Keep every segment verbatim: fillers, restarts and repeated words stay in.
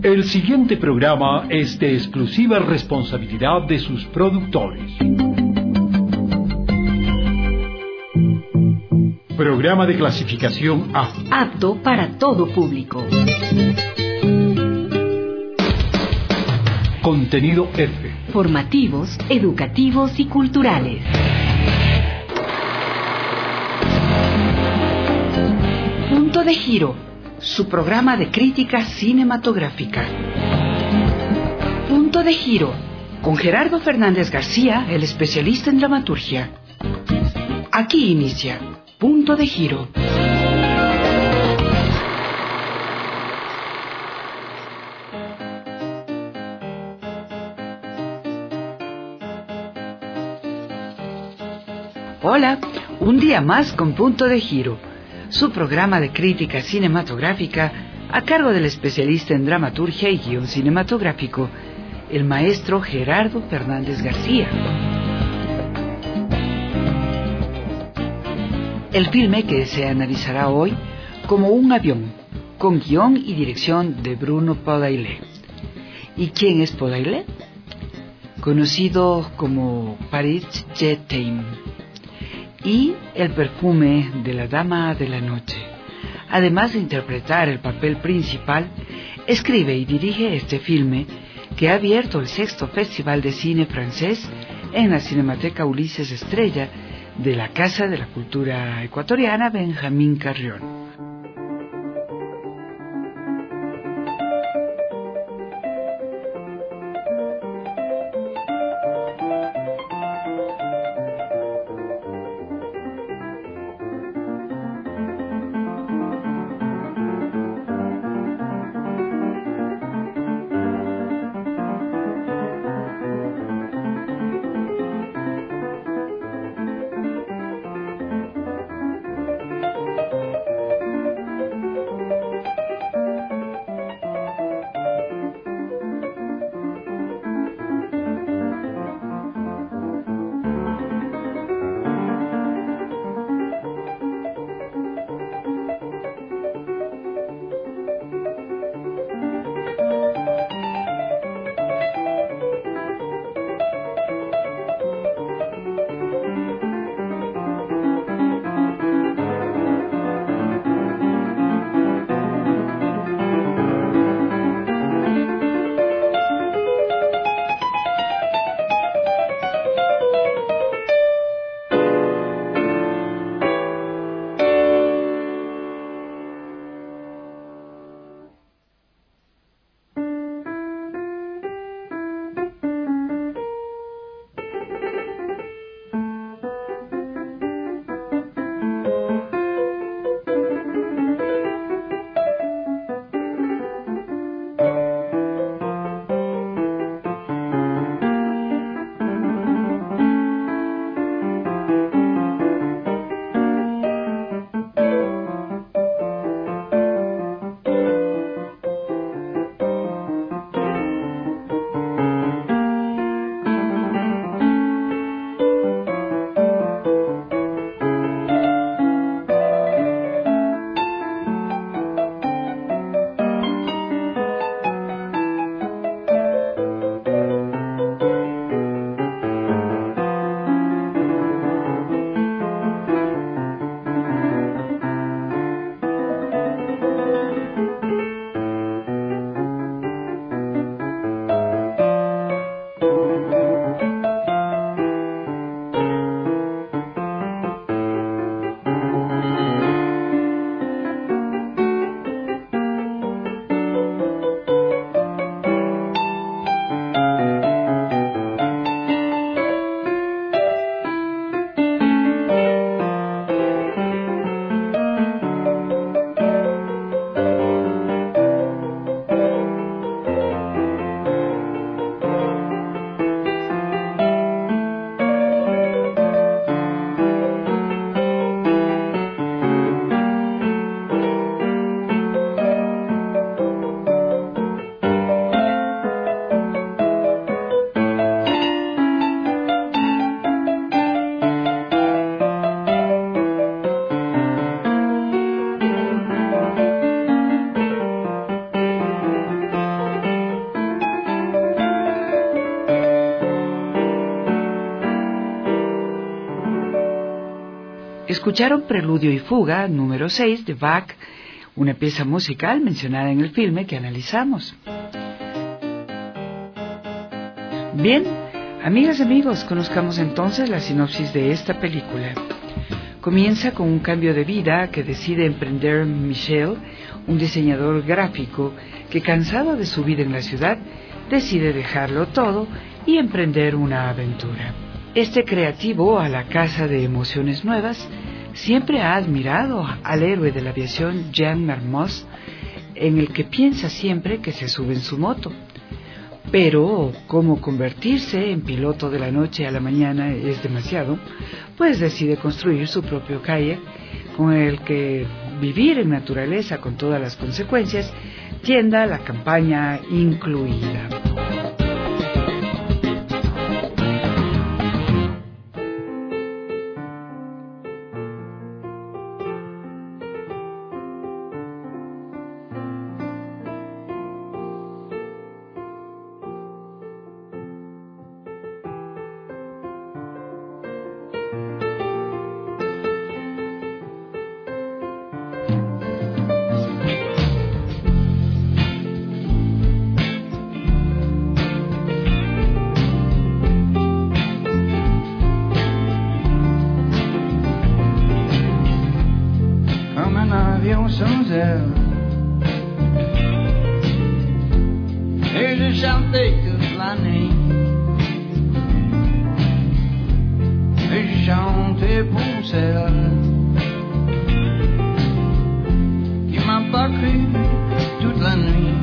El siguiente programa es de exclusiva responsabilidad de sus productores. Programa de clasificación A. Apto para todo público. Contenido F. Formativos, educativos y culturales. Punto de Giro, su programa de crítica cinematográfica. Punto de Giro, con Gerardo Fernández García, el especialista en dramaturgia. Aquí inicia Punto de Giro. Hola, un día más con Punto de Giro, su programa de crítica cinematográfica a cargo del especialista en dramaturgia y guión cinematográfico, el maestro Gerardo Fernández García. El filme que se analizará hoy como Un avión, con guión y dirección de Bruno Podalier. ¿Y quién es Podalier? Conocido como Paris Jetem y El perfume de la dama de la noche. Además de interpretar el papel principal, escribe y dirige este filme que ha abierto el sexto Festival de Cine Francés en la Cinemateca Ulises Estrella de la Casa de la Cultura Ecuatoriana Benjamín Carrión. Escucharon Preludio y Fuga número seis de Bach, una pieza musical mencionada en el filme que analizamos. Bien, amigas y amigos, conozcamos entonces la sinopsis de esta película. Comienza con un cambio de vida que decide emprender Michel, un diseñador gráfico que, cansado de su vida en la ciudad, decide dejarlo todo y emprender una aventura. Este creativo, a la caza de emociones nuevas, siempre ha admirado al héroe de la aviación Jean Mermoz, en el que piensa siempre que se sube en su moto. Pero, como convertirse en piloto de la noche a la mañana es demasiado, pues decide construir su propio kayak, con el que vivir en naturaleza con todas las consecuencias, tienda la campaña incluida. Sans aile, et je chantais toute la nuit, et je chantais pour celle qui m'a pas cru toute la nuit.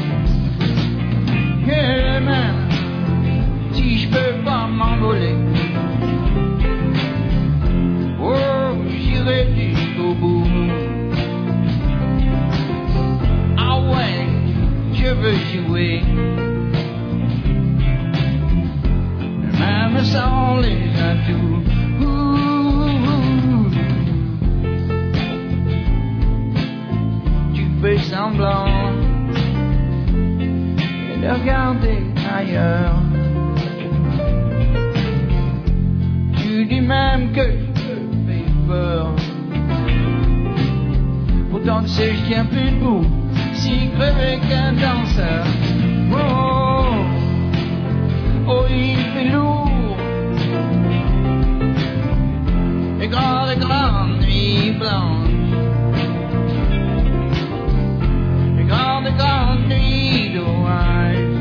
Et même si je peux pas m'envoler, oh, j'irai jusqu'au bout. Je veux jouer, même sans les atouts. Ouh, tu fais semblant de regarder ailleurs. Tu dis même que je fais peur. Pourtant tu sais je tiens plus debout, si crevé qu'un danseur. Oh, oh, il fait lourd. Les grandes, grandes nuits blanches, les grandes, grandes nuits d'orage.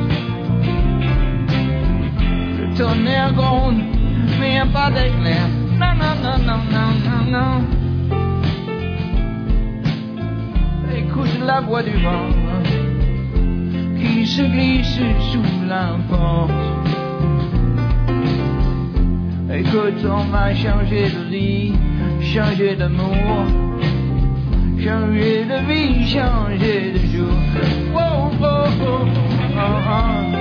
Le tonnerre gronde, mais y a pas d'éclair. Non, non, non, non, non, non, non. Écoute la voix du vent qui se glisse sous la porte. Écoute, on va changer de vie, changer d'amour, changer de vie, changer de jour. Oh, oh, oh, oh, oh.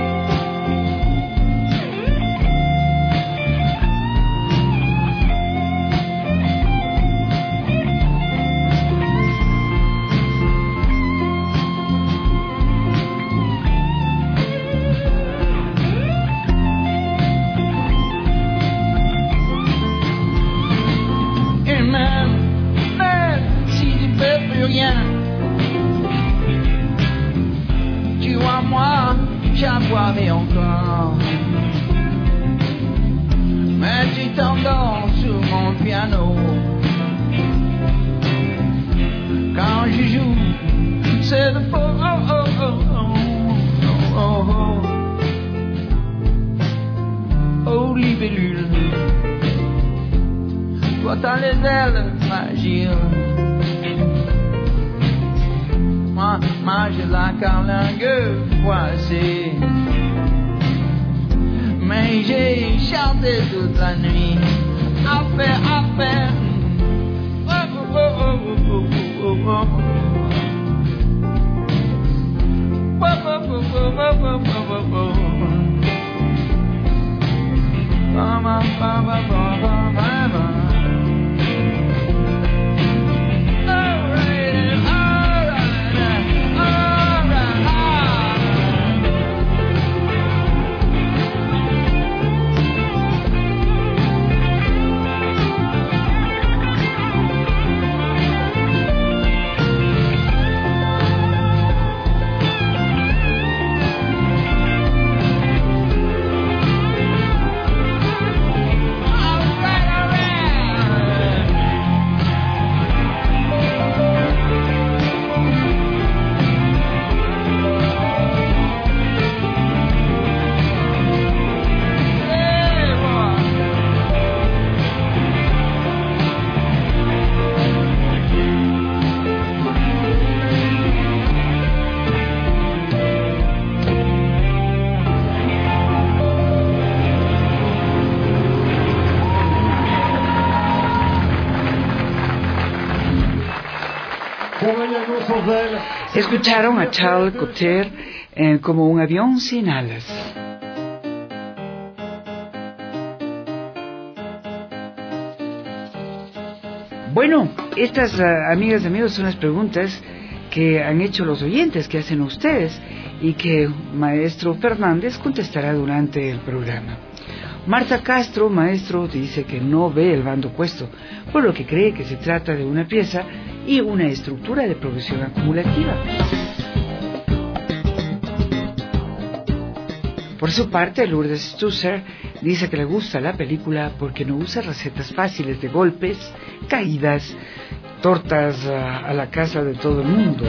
J'avoirai encore, mais tu t'endors sur mon piano. Quand je joue, c'est de faux. Oh, oh, oh, oh, oh, oh, oh, oh, libellule, toi t'as les ailes fragiles. Moi, moi j'ai la carlingue froissée, mais j'ai chanté toute la nuit. Affaire, affaire. Oh, oh, oh, oh, oh, oh, oh. Oh, oh, oh, oh, oh, oh, oh. Ba, ba, ba, ba, ba, ba, ba. Escucharon a Charles Cotter eh, como un avión sin alas. Bueno, estas uh, amigas y amigos son las preguntas que han hecho los oyentes, que hacen ustedes y que maestro Fernández contestará durante el programa. Marta Castro, maestro, dice que no ve el bando opuesto, por lo que cree que se trata de una pieza y una estructura de progresión acumulativa. Por su parte, Lourdes Stusser dice que le gusta la película porque no usa recetas fáciles de golpes, caídas, tortas a, a la casa de todo el mundo.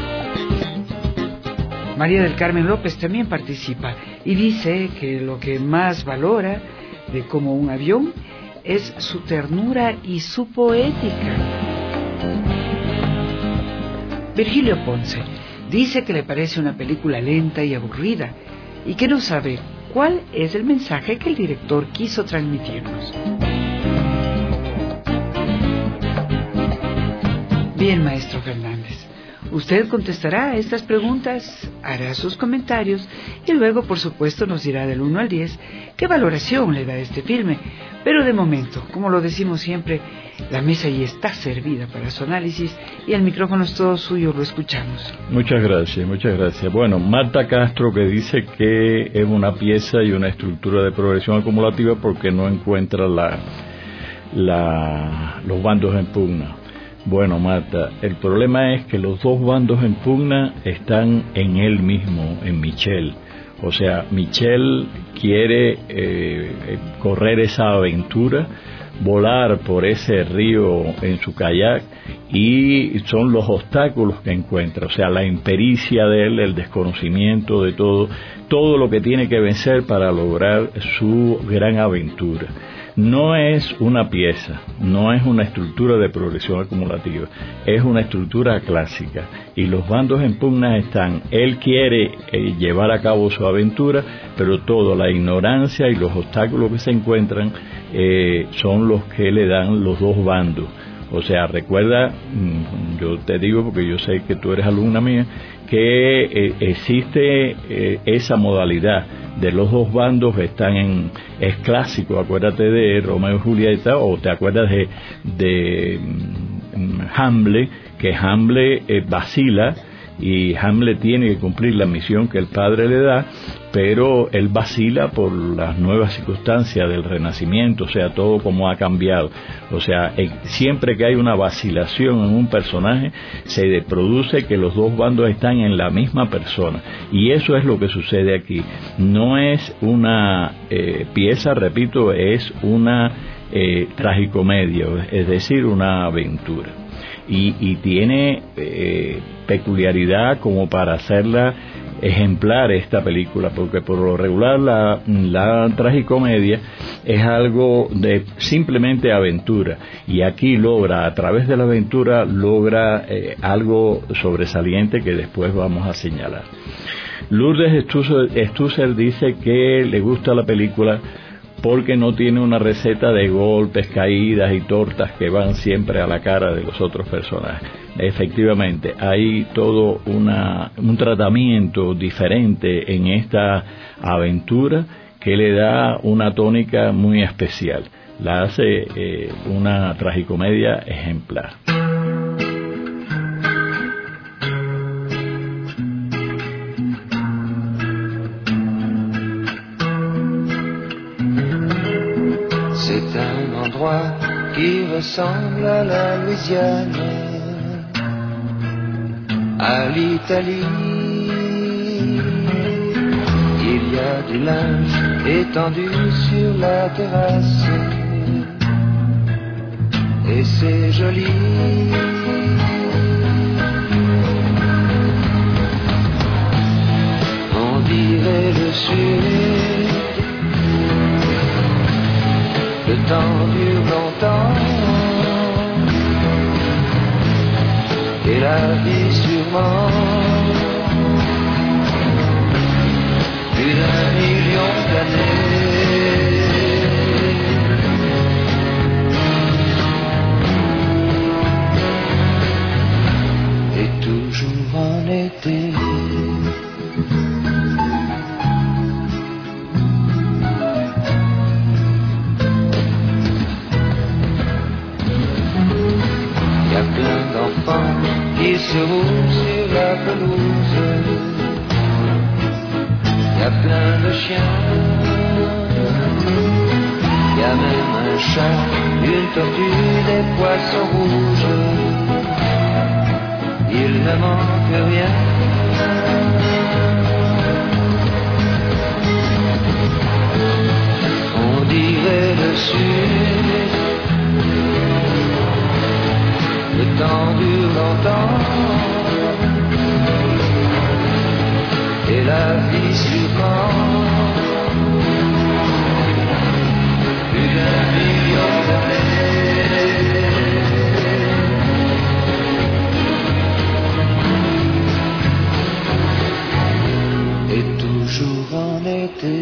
María del Carmen López también participa y dice que lo que más valora de Como un avión es su ternura y su poética. Virgilio Ponce dice que le parece una película lenta y aburrida y que no sabe cuál es el mensaje que el director quiso transmitirnos. Bien, maestro Fernández, usted contestará a estas preguntas, hará sus comentarios y luego, por supuesto, nos dirá del uno al diez qué valoración le da a este filme. Pero de momento, como lo decimos siempre, la mesa ya está servida para su análisis y el micrófono es todo suyo, lo escuchamos. Muchas gracias, muchas gracias. Bueno, Marta Castro, que dice que es una pieza y una estructura de progresión acumulativa porque no encuentra la, la, los bandos en pugna. Bueno, Marta, el problema es que los dos bandos en pugna están en él mismo, en Michel. O sea, Michel quiere eh, correr esa aventura, volar por ese río en su kayak, y son los obstáculos que encuentra, o sea, la impericia de él, el desconocimiento de todo, todo lo que tiene que vencer para lograr su gran aventura. No es una pieza, no es una estructura de progresión acumulativa, es una estructura clásica y los bandos en pugna están. Él quiere eh, llevar a cabo su aventura, pero toda la ignorancia y los obstáculos que se encuentran eh, son los que le dan los dos bandos. O sea, recuerda, yo te digo porque yo sé que tú eres alumna mía, que eh, existe eh, esa modalidad de los dos bandos, están en, es clásico, acuérdate de Romeo y Julieta, o te acuerdas de, de um, Hamlet, que Hamlet eh, vacila, y Hamlet tiene que cumplir la misión que el padre le da, pero él vacila por las nuevas circunstancias del Renacimiento, o sea, todo como ha cambiado. O sea, eh, siempre que hay una vacilación en un personaje, se produce que los dos bandos están en la misma persona, y eso es lo que sucede aquí. No es una eh, pieza, repito, es una eh, tragicomedia, es decir, una aventura. Y, y tiene eh, peculiaridad como para hacerla ejemplar esta película, porque por lo regular la, la tragicomedia es algo de simplemente aventura, y aquí logra, a través de la aventura, logra eh, algo sobresaliente que después vamos a señalar. Lourdes Stusser dice que le gusta la película porque no tiene una receta de golpes, caídas y tortas que van siempre a la cara de los otros personajes. Efectivamente, hay todo una, un tratamiento diferente en esta aventura que le da una tónica muy especial. La hace eh, una tragicomedia ejemplar. C'est un endroit qui ressemble à la Louisiane, à l'Italie. Il y a du linge étendu sur la terrasse, et c'est joli. On dirait le sud. Le temps dure longtemps, et la vie sûrement plus d'un million d'années. Et toujours en été, se roule sur la pelouse. Y a plein de chiens, y a même un chat, une tortue, des poissons rouges. Il ne manque rien. On dirait le sud. Le temps dure longtemps et la vie surprend. Plus d'un million d'années et toujours en été.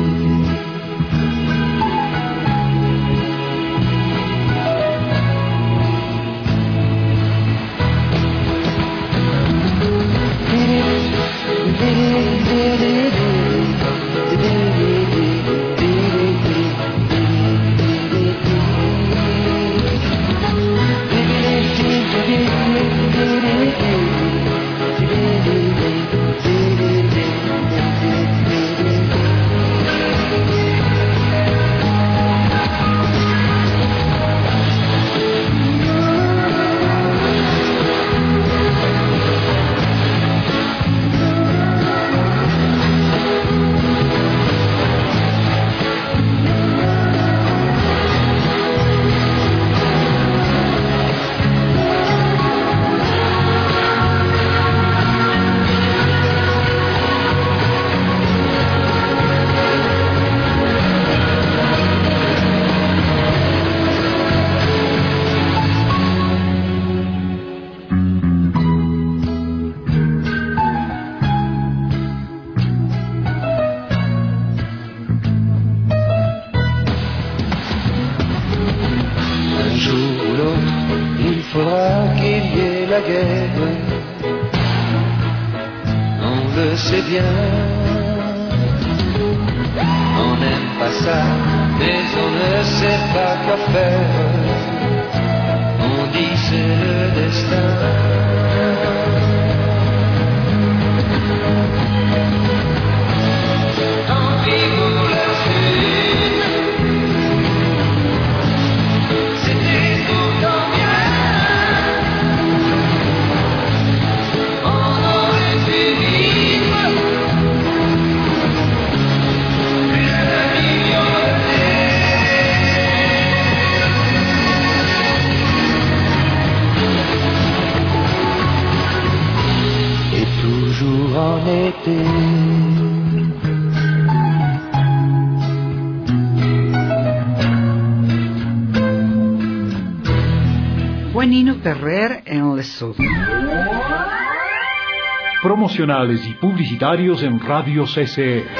Nino Ferrer en Lesotho. Promocionales y publicitarios en Radio C C E.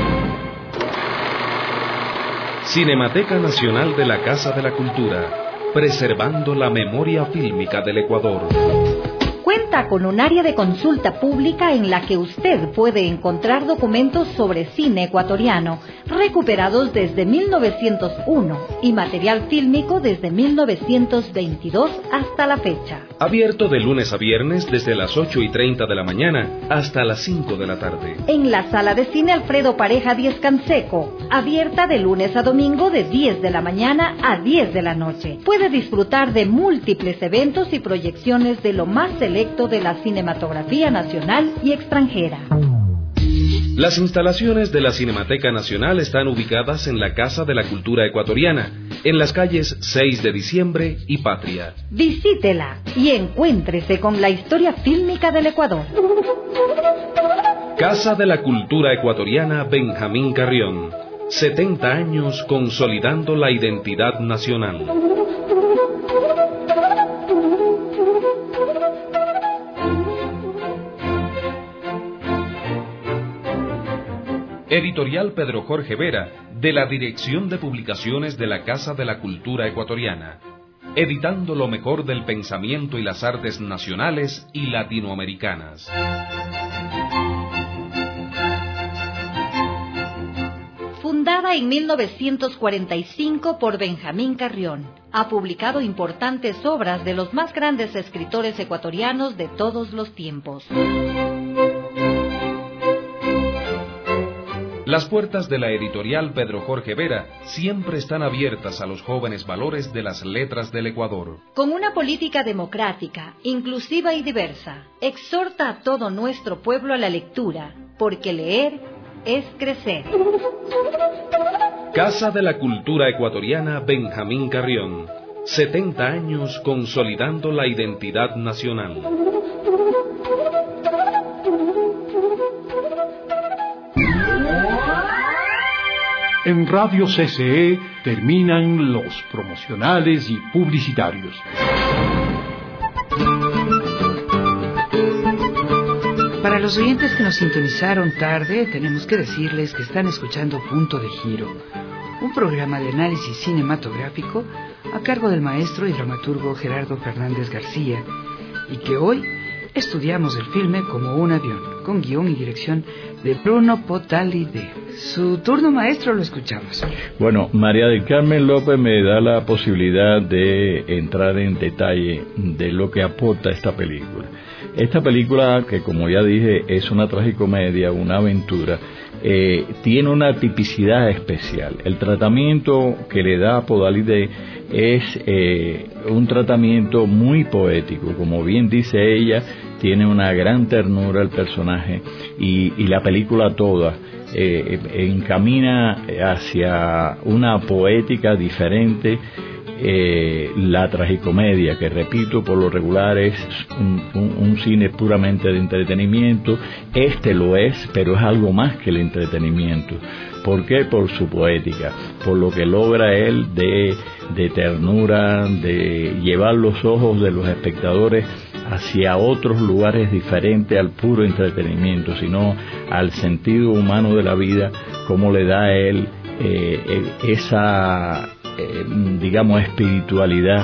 Cinemateca Nacional de la Casa de la Cultura, preservando la memoria fílmica del Ecuador. Cuenta con un área de consulta pública en la que usted puede encontrar documentos sobre cine ecuatoriano recuperados desde mil novecientos uno y material fílmico desde mil novecientos veintidós hasta la fecha. Abierto de lunes a viernes desde las ocho y treinta de la mañana hasta las cinco de la tarde. En la sala de cine Alfredo Pareja Díez Canseco, abierta de lunes a domingo de diez de la mañana a diez de la noche. Puede disfrutar de múltiples eventos y proyecciones de lo más selecto de la cinematografía nacional y extranjera. Las instalaciones de la Cinemateca Nacional están ubicadas en la Casa de la Cultura Ecuatoriana, en las calles seis de diciembre y Patria. Visítela y encuéntrese con la historia fílmica del Ecuador. Casa de la Cultura Ecuatoriana Benjamín Carrión. setenta años consolidando la identidad nacional. Editorial Pedro Jorge Vera, de la Dirección de Publicaciones de la Casa de la Cultura Ecuatoriana, editando lo mejor del pensamiento y las artes nacionales y latinoamericanas. Fundada Publicada en mil novecientos cuarenta y cinco por Benjamín Carrión, ha publicado importantes obras de los más grandes escritores ecuatorianos de todos los tiempos. Las puertas de la editorial Pedro Jorge Vera siempre están abiertas a los jóvenes valores de las letras del Ecuador. Con una política democrática, inclusiva y diversa, exhorta a todo nuestro pueblo a la lectura, porque leer es crecer. Casa de la Cultura Ecuatoriana Benjamín Carrión. setenta años consolidando la identidad nacional. En Radio C C E terminan los promocionales y publicitarios. Para los oyentes que nos sintonizaron tarde, tenemos que decirles que están escuchando Punto de Giro, un programa de análisis cinematográfico a cargo del maestro y dramaturgo Gerardo Fernández García, y que hoy estudiamos el filme Como un avión, con guión y dirección de Bruno Potalide. Su turno, maestro, lo escuchamos. Bueno, María del Carmen López me da la posibilidad de entrar en detalle de lo que aporta esta película. Esta película, que como ya dije, es una tragicomedia, una aventura, eh, tiene una tipicidad especial. El tratamiento que le da Potalide es eh, un tratamiento muy poético. Como bien dice ella, tiene una gran ternura el personaje y, y la película toda eh, encamina hacia una poética diferente. Eh, la tragicomedia, que repito, por lo regular es un, un, un cine puramente de entretenimiento. Este lo es, pero es algo más que el entretenimiento. ¿Por qué? Por su poética, por lo que logra él de, de ternura, de llevar los ojos de los espectadores hacia otros lugares diferentes al puro entretenimiento, sino al sentido humano de la vida, como le da a él eh, esa eh, digamos espiritualidad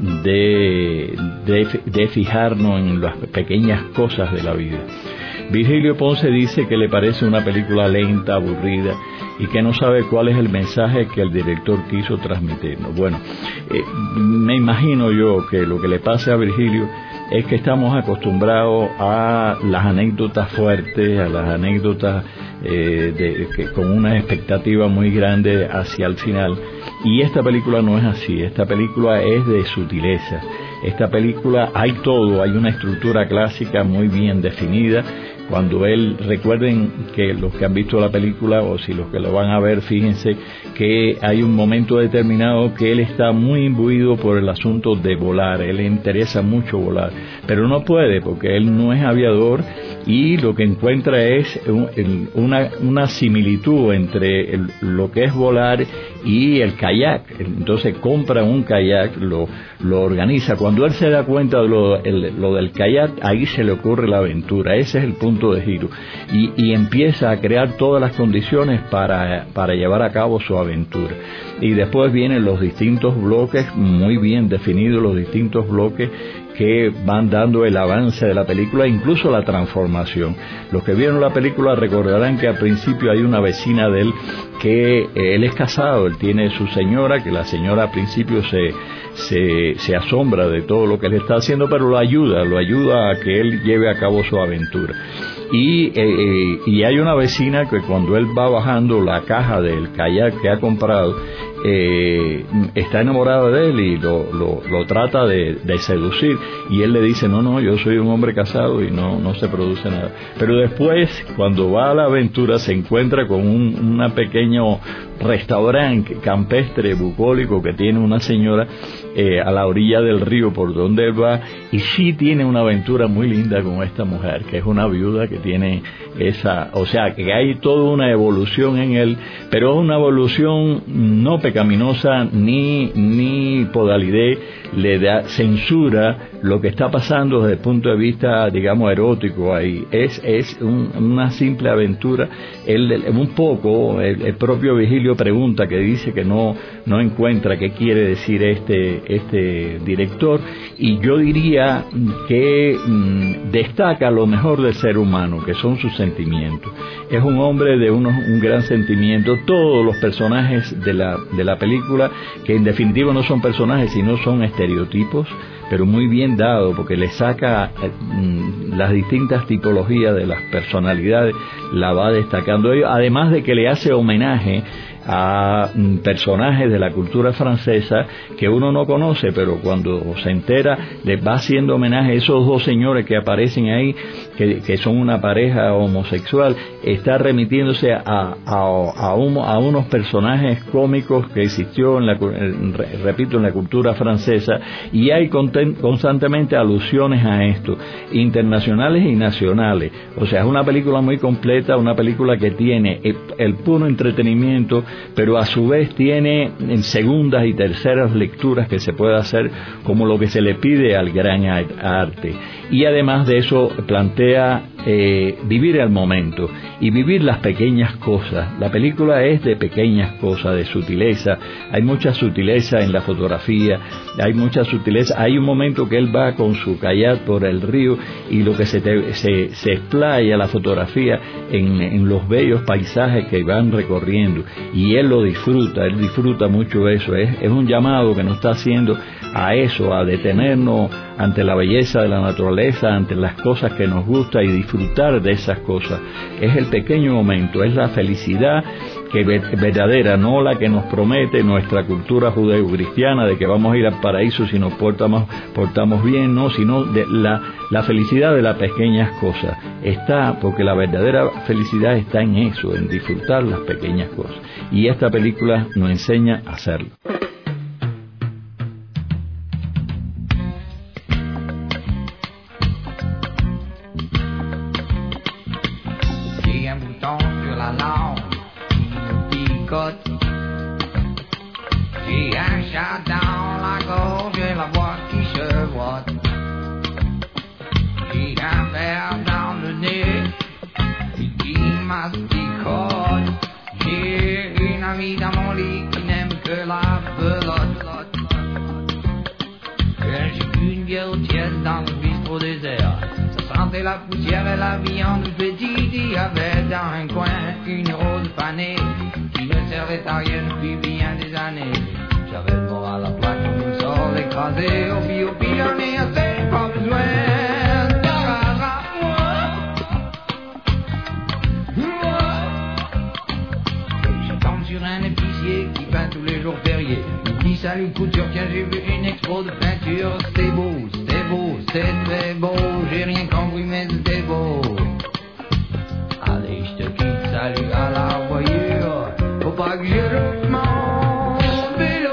de, de, de fijarnos en las pequeñas cosas de la vida. Virgilio Ponce dice que le parece una película lenta, aburrida y que no sabe cuál es el mensaje que el director quiso transmitirnos. Bueno, eh, me imagino yo que lo que le pasa a Virgilio es que estamos acostumbrados a las anécdotas fuertes, a las anécdotas eh, de, que, con una expectativa muy grande hacia el final, y esta película no es así. Esta película es de sutileza. Esta película hay todo, hay una estructura clásica muy bien definida. Cuando él, recuerden que los que han visto la película, o si los que lo van a ver, fíjense que hay un momento determinado que él está muy imbuido por el asunto de volar. Él le interesa mucho volar, pero no puede porque él no es aviador, y lo que encuentra es una, una similitud entre el, lo que es volar y el kayak. Entonces compra un kayak, lo, lo organiza. Cuando él se da cuenta de lo, el, lo del kayak, ahí se le ocurre la aventura. Ese es el punto de giro, y, y empieza a crear todas las condiciones para, para llevar a cabo su aventura. Y después vienen los distintos bloques, muy bien definidos los distintos bloques que van dando el avance de la película, incluso la transformación. Los que vieron la película recordarán que al principio hay una vecina de él que eh, él es casado, él tiene su señora, que la señora al principio se, se, se asombra de todo lo que él está haciendo, pero lo ayuda, lo ayuda a que él lleve a cabo su aventura. Y, eh, y hay una vecina que cuando él va bajando la caja del kayak que ha comprado, eh, está enamorada de él y lo, lo, lo trata de, de seducir, y él le dice no, no, yo soy un hombre casado y no, no se produce nada. Pero después, cuando va a la aventura, se encuentra con un una pequeño restaurante campestre bucólico que tiene una señora eh, a la orilla del río por donde él va, y sí tiene una aventura muy linda con esta mujer, que es una viuda que tiene esa, o sea, que hay toda una evolución en él, pero es una evolución no pecaminosa, ni ni Potalide le da censura lo que está pasando desde el punto de vista, digamos, erótico ahí. Es es un, una simple aventura. Él, un poco, el, el propio Virgilio pregunta, que dice que no no encuentra qué quiere decir este este director, y yo diría que mmm, destaca lo mejor del ser humano, que son sus sentimientos. es un hombre de unos, un gran sentimiento. Todos los personajes de la, de la película, que en definitiva no son personajes, sino son estereotipos, pero muy bien dado, porque le saca eh, las distintas tipologías de las personalidades, la va destacando ellos, además de que le hace homenaje a mm, personajes de la cultura francesa que uno no conoce, pero cuando se entera le va haciendo homenaje a esos dos señores que aparecen ahí, que, que son una pareja homosexual. Está remitiéndose a, a, a, un, a unos personajes cómicos que existió en la, en, repito, en la cultura francesa, y hay constantemente alusiones a esto, internacionales y nacionales. O sea, es una película muy completa, una película que tiene el, el puro entretenimiento, pero a su vez tiene en segundas y terceras lecturas que se puede hacer como lo que se le pide al gran arte. Y además de eso plantea eh, vivir el momento y vivir las pequeñas cosas. La película es de pequeñas cosas, de sutileza. Hay mucha sutileza en la fotografía, hay mucha sutileza. Hay un momento que él va con su kayak por el río y lo que se, te, se, se explaya la fotografía en, en los bellos paisajes que van recorriendo, y él lo disfruta, él disfruta mucho eso. Es, es un llamado que nos está haciendo a eso, a detenernos ante la belleza de la naturaleza, ante las cosas que nos gusta y disfrutar de esas cosas. Es el pequeño momento, es la felicidad que verdadera, no la que nos promete nuestra cultura judeo-cristiana de que vamos a ir al paraíso si nos portamos, portamos bien, no, sino de la, la felicidad de las pequeñas cosas. Está, porque la verdadera felicidad está en eso, en disfrutar las pequeñas cosas. Y esta película nos enseña a hacerlo. J'ai un chat dans la gorge et la voix qui chevote. J'ai un verre dans le nez et qui masticote. J'ai une amie dans mon lit qui n'aime que la pelote. J'ai une bière tiède dans le bistrot désert. Ça sentait la poussière et la viande petite. Il y avait dans un coin une rose fanée qui ne servait à rien depuis bien des années. J'avais le moral à plat comme une sole écrasée. Au pire, au pire, j'en ai assez, pas besoin. Je tombe sur un épicier qui peint tous les jours fériés. Il dit salut couture, tiens j'ai vu une expo de peinture. C'était beau, c'était beau, c'était très beau. J'ai rien compris mais c'était beau. Allez, je te quitte, salut à la voyure. Faut pas que je loupe mon vélo.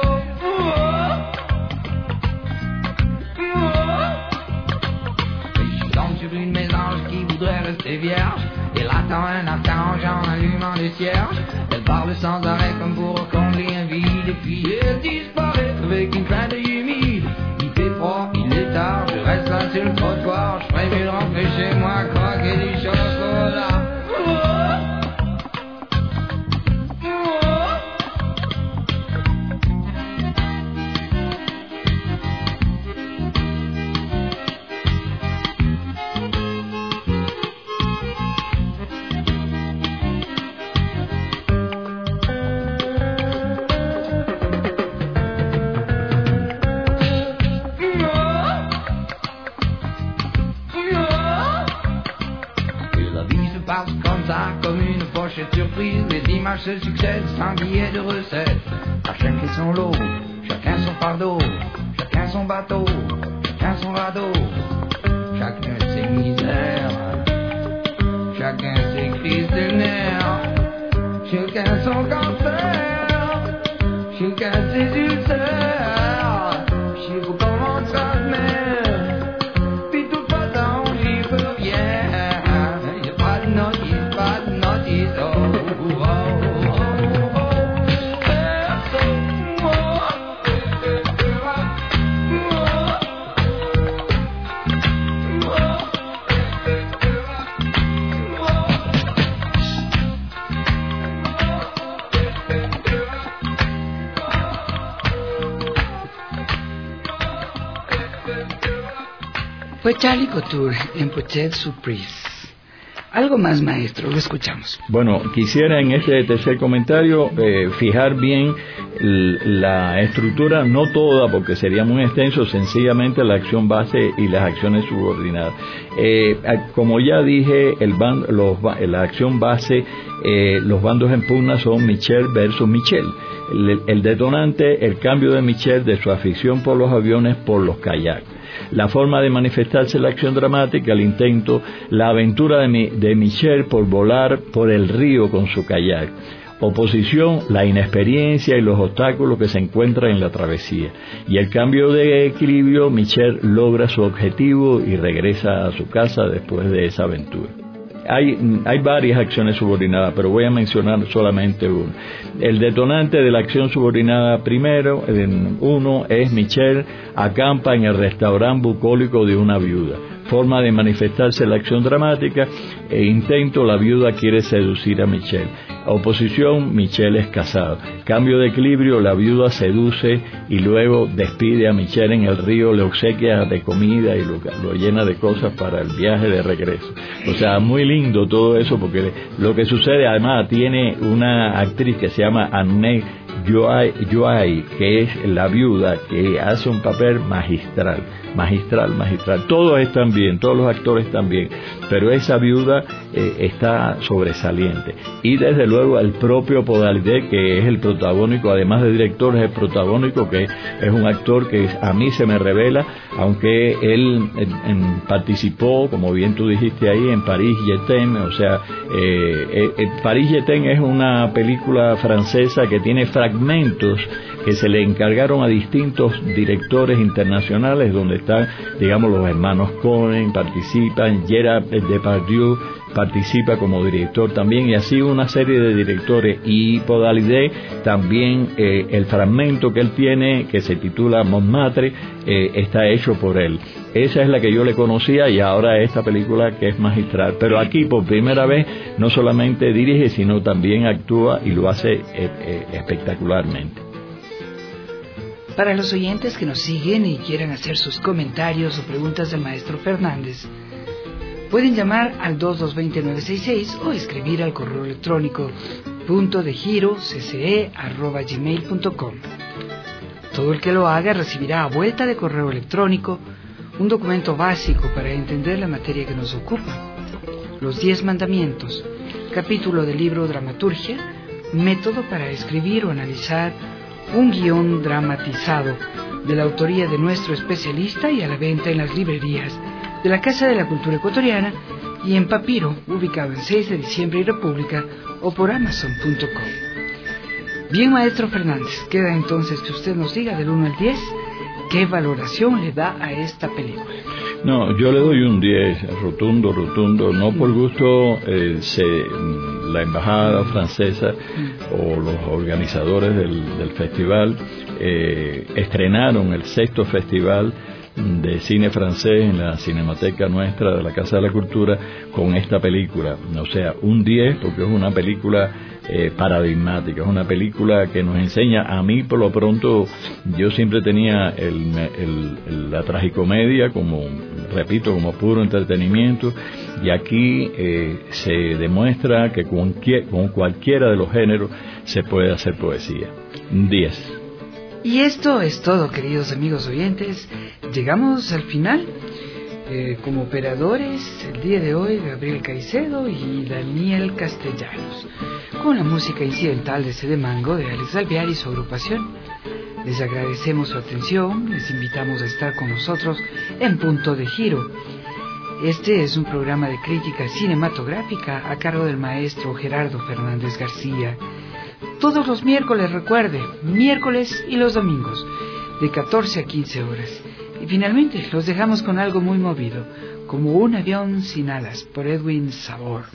Et je tombe sur une mésange qui voudrait rester vierge. Elle attend un archange en allumant les cierges. Elle parle sans arrêt comme pour combler un vide. Et puis elle disparaît avec une fin d'œil humide. Il fait froid, il est tard, je reste là sur le trottoir. Je ferais mieux de rentrer chez moi, croquer du chocolat. Comme une pochette surprise, les images se succèdent sans billet de recette. À chacun son lot, chacun son fardeau, chacun son bateau, chacun son radeau, chacun ses misères, chacun ses crises de nerfs, chacun son cancer, chacun ses ulcères. Je sais pas comment ça se met, puis tout façon j'y peux rien. Y'a pas de notice. Fue Charlie Couture en Pochette Surprise. Algo más, maestro, lo escuchamos. Bueno, quisiera en este tercer comentario eh, fijar bien la estructura, no toda porque sería muy extenso, sencillamente la acción base y las acciones subordinadas. Eh, como ya dije, el band, los, la acción base, eh, los bandos en pugna son Michel versus Michel. El, el detonante, el cambio de Michel de su afición por los aviones por los kayaks. La forma de manifestarse la acción dramática, el intento, la aventura de, mi, de Michel por volar por el río con su kayak. Oposición, la inexperiencia y los obstáculos que se encuentran en la travesía. Y el cambio de equilibrio, Michel logra su objetivo y regresa a su casa después de esa aventura. Hay, hay varias acciones subordinadas, pero voy a mencionar solamente una. El detonante de la acción subordinada primero, en uno, es Michel acampa en el restaurante bucólico de una viuda. Forma de manifestarse la acción dramática, e intento, la viuda quiere seducir a Michel. Oposición, Michel es casado. Cambio de equilibrio, la viuda seduce y luego despide a Michel en el río, le obsequia de comida y lo, lo llena de cosas para el viaje de regreso. O sea, muy lindo todo eso, porque lo que sucede, además, tiene una actriz que se llama Anne Joai, que es la viuda, que hace un papel magistral, magistral, magistral. Todos están bien, todos los actores están bien, pero esa viuda eh, está sobresaliente. Y desde luego el propio Podalides, que es el protagónico, además de director, es el protagónico, que es un actor que a mí se me revela, aunque él en, en, participó, como bien tú dijiste ahí, en Paris Jetem, o sea, eh, eh, Paris Jetem es una película francesa que tiene fragmentos que se le encargaron a distintos directores internacionales, donde están, digamos, los hermanos Cohen, participan, Gerard Depardieu participa como director también, y así una serie de directores. Y Podalides también, eh, el fragmento que él tiene, que se titula Montmartre, eh, está hecho por él. Esa es la que yo le conocía, y ahora esta película que es magistral. Pero aquí por primera vez no solamente dirige, sino también actúa, y lo hace eh, eh, espectacularmente. Para los oyentes que nos siguen y quieran hacer sus comentarios o preguntas al maestro Fernández, pueden llamar al dos dos dos cero nueve seis seis o escribir al correo electrónico punto de giro cce arroba gmail punto com. Todo el que lo haga recibirá a vuelta de correo electrónico un documento básico para entender la materia que nos ocupa: los diez mandamientos, capítulo del libro Dramaturgia, método para escribir o analizar un guión dramatizado de la autoría de nuestro especialista, y a la venta en las librerías de la Casa de la Cultura Ecuatoriana y en papiro, ubicado en seis de diciembre y República, o por amazon punto com. Bien, maestro Fernández, queda entonces que usted nos diga del uno al diez qué valoración le da a esta película. No, yo le doy un diez, rotundo, rotundo, no por gusto. eh, se, la embajada francesa o los organizadores del, del festival eh, estrenaron el sexto festival de cine francés en la Cinemateca nuestra de la Casa de la Cultura con esta película. O sea, un diez, porque es una película eh, paradigmática, es una película que nos enseña, a mí por lo pronto, yo siempre tenía el, el, el, la tragicomedia como, repito, como puro entretenimiento, y aquí eh, se demuestra que con, con cualquiera de los géneros se puede hacer poesía. Un diez. Y esto es todo, queridos amigos oyentes. Llegamos al final. Eh, como operadores, el día de hoy, Gabriel Caicedo y Daniel Castellanos, con la música incidental de Cede Mango de Alex Alvear y su agrupación. Les agradecemos su atención, les invitamos a estar con nosotros en Punto de Giro. Este es un programa de crítica cinematográfica a cargo del maestro Gerardo Fernández García. Todos los miércoles, recuerde, miércoles y los domingos, de catorce a quince horas. Y finalmente los dejamos con algo muy movido, como Un avión sin alas, por Edwin Sabor.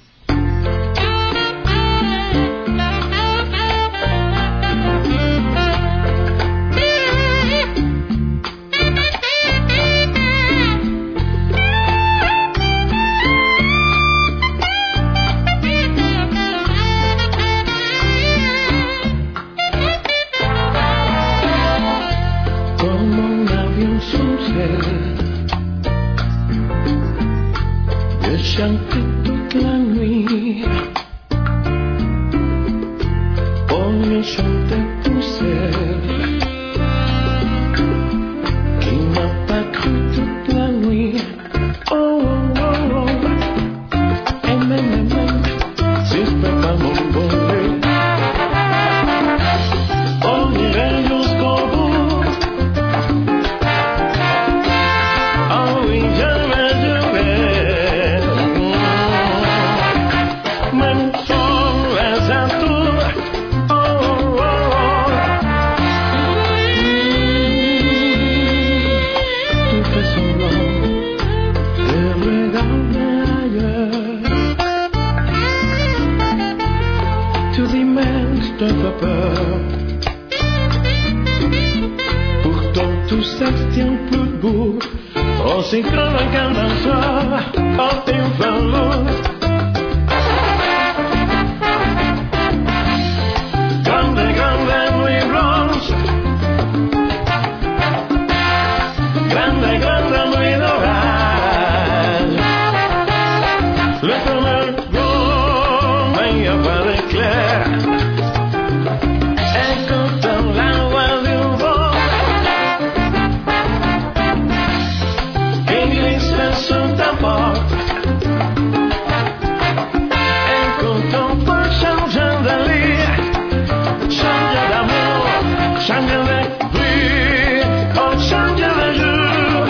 Chanter toute la nuit. me chante poussière qui m'a pas cru toute la nuit. Oh, oh, oh, oh. Et même, même, même, si je peux pas m'envoler, on irait jusqu'au bout. Oh oui, je vais, je vais. Même sans les atours. Oh, oh, oh. Tout fait semblant de regarder ailleurs. Tu dis même je te fais peur. Pourtant tout ça tient plus debout. On s'incline qu'un danseur porte une velours. Grande, grande nuit blanche. Grande, grande nuit d'orage. Le tonnerre gronde, mais il n'y a pas d'éclair. Écoutant la voix du vent qui glisse sous ta porte. Écoutant pas changer de lit, changer d'amour, changer de pluie, oh changer de jour.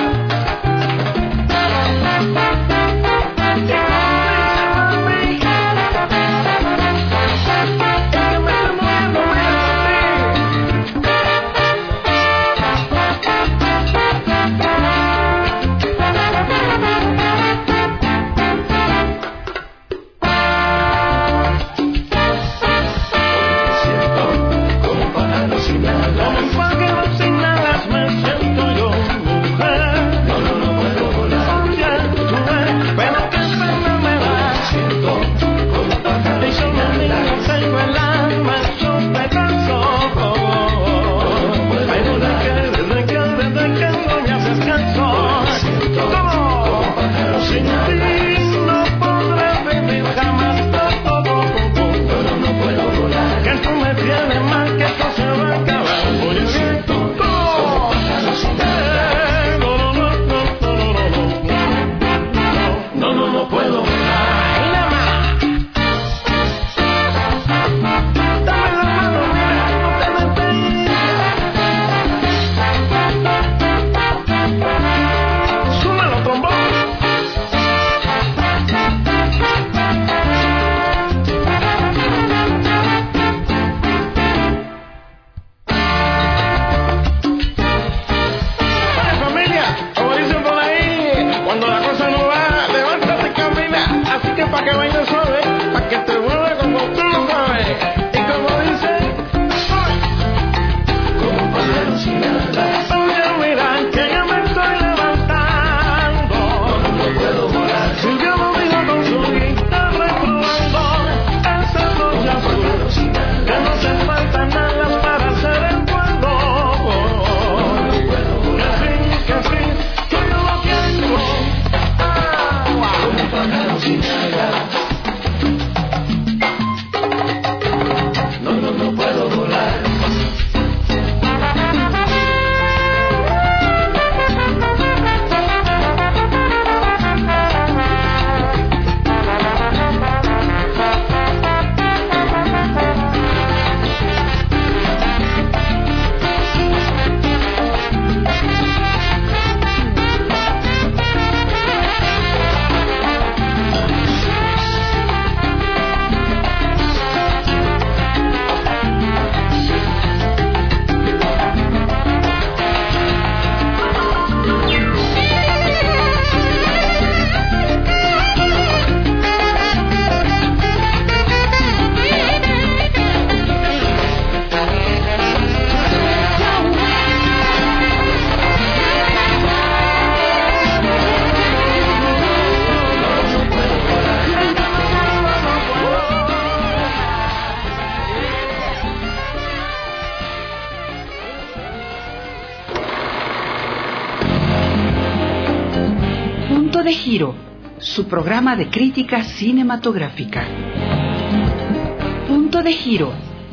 de Giro, su programa de crítica cinematográfica. Punto de Giro,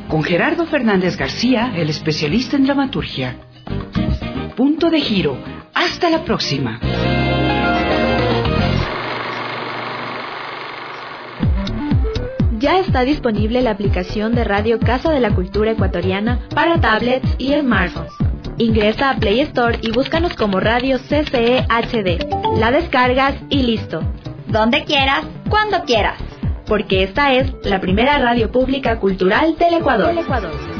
con Gerardo Fernández García, el especialista en dramaturgia. Punto de giro. Hasta la próxima. Ya está disponible la aplicación de Radio Casa de la Cultura Ecuatoriana para tablets y smartphones. Ingresa a Play Store y búscanos como Radio C C E H D. La descargas y listo. Donde quieras, cuando quieras. Porque esta es la primera radio pública cultural del Ecuador. Del Ecuador.